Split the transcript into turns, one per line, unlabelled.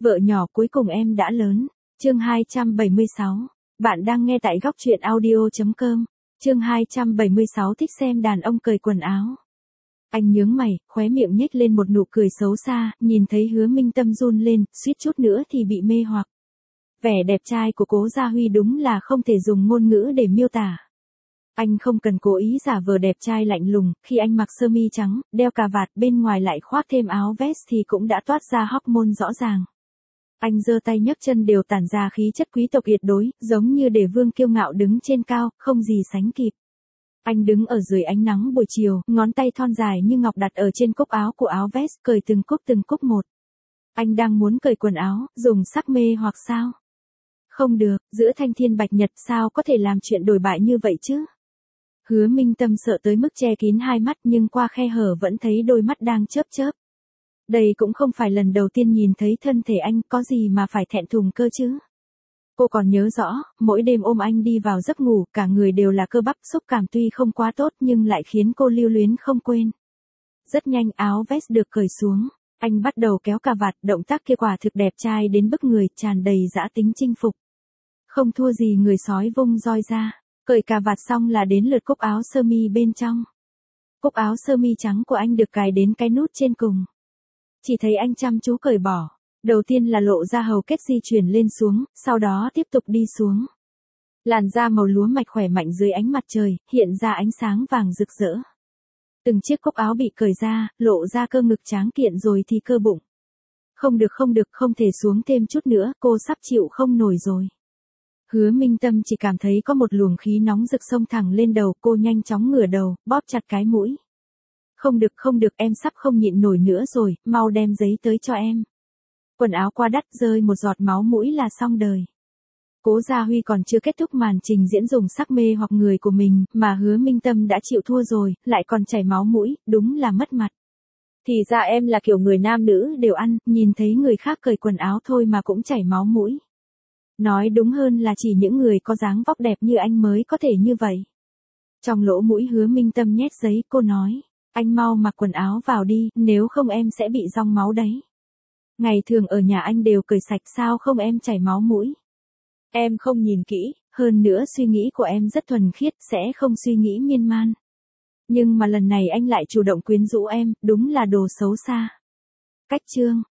Vợ nhỏ cuối cùng em đã lớn. Chương 276. Bạn đang nghe tại góc truyện audio.com. Chương 276 thích xem đàn ông cởi quần áo. Anh nhướng mày, khóe miệng nhếch lên một nụ cười xấu xa, nhìn thấy Hứa Minh Tâm run lên, suýt chút nữa thì bị mê hoặc. Vẻ đẹp trai của Cố Gia Huy đúng là không thể dùng ngôn ngữ để miêu tả. Anh không cần cố ý giả vờ đẹp trai lạnh lùng, khi anh mặc sơ mi trắng, đeo cà vạt bên ngoài lại khoác thêm áo vest thì cũng đã toát ra hormone rõ ràng. Anh giơ tay nhấc chân đều tản ra khí chất quý tộc tuyệt đối, giống như để vương kiêu ngạo đứng trên cao, không gì sánh kịp. Anh đứng ở dưới ánh nắng buổi chiều, ngón tay thon dài như ngọc đặt ở trên cúc áo của áo vest, cởi từng cúc một. Anh đang muốn cởi quần áo, dùng sắc mê hoặc sao? Không được, giữa thanh thiên bạch nhật sao có thể làm chuyện đổi bại như vậy chứ? Hứa Minh Tâm sợ tới mức che kín hai mắt nhưng qua khe hở vẫn thấy đôi mắt đang chớp chớp. Đây cũng không phải lần đầu tiên nhìn thấy thân thể anh, có gì mà phải thẹn thùng cơ chứ. Cô còn nhớ rõ, mỗi đêm ôm anh đi vào giấc ngủ, cả người đều là cơ bắp, xúc cảm tuy không quá tốt nhưng lại khiến cô lưu luyến không quên. Rất nhanh áo vest được cởi xuống, anh bắt đầu kéo cà vạt, động tác kia quả thực đẹp trai đến bức người, tràn đầy dã tính chinh phục. Không thua gì người sói vung roi ra. Cởi cà vạt xong là đến lượt cúc áo sơ mi bên trong. Cúc áo sơ mi trắng của anh được cài đến cái nút trên cùng. Chỉ thấy anh chăm chú cởi bỏ. Đầu tiên là lộ ra hầu kết di chuyển lên xuống, sau đó tiếp tục đi xuống. Làn da màu lúa mạch khỏe mạnh dưới ánh mặt trời, hiện ra ánh sáng vàng rực rỡ. Từng chiếc cúc áo bị cởi ra, lộ ra cơ ngực tráng kiện rồi thì cơ bụng. Không được, không thể xuống thêm chút nữa, cô sắp chịu không nổi rồi. Hứa Minh Tâm chỉ cảm thấy có một luồng khí nóng rực xông thẳng lên đầu, cô nhanh chóng ngửa đầu, bóp chặt cái mũi. Không được, em sắp không nhịn nổi nữa rồi, mau đem giấy tới cho em. Quần áo qua đắt, rơi một giọt máu mũi là xong đời. Cố Gia Huy còn chưa kết thúc màn trình diễn dùng sắc mê hoặc người của mình, mà Hứa Minh Tâm đã chịu thua rồi, lại còn chảy máu mũi, đúng là mất mặt. Thì ra em là kiểu người nam nữ đều ăn, nhìn thấy người khác cởi quần áo thôi mà cũng chảy máu mũi. Nói đúng hơn là chỉ những người có dáng vóc đẹp như anh mới có thể như vậy. Trong lỗ mũi Hứa Minh Tâm nhét giấy, cô nói, anh mau mặc quần áo vào đi, nếu không em sẽ bị rong máu đấy. Ngày thường ở nhà anh đều cởi sạch, sao không em chảy máu mũi? Em không nhìn kỹ, hơn nữa suy nghĩ của em rất thuần khiết, sẽ không suy nghĩ miên man. Nhưng mà lần này anh lại chủ động quyến rũ em, đúng là đồ xấu xa. Cách chương.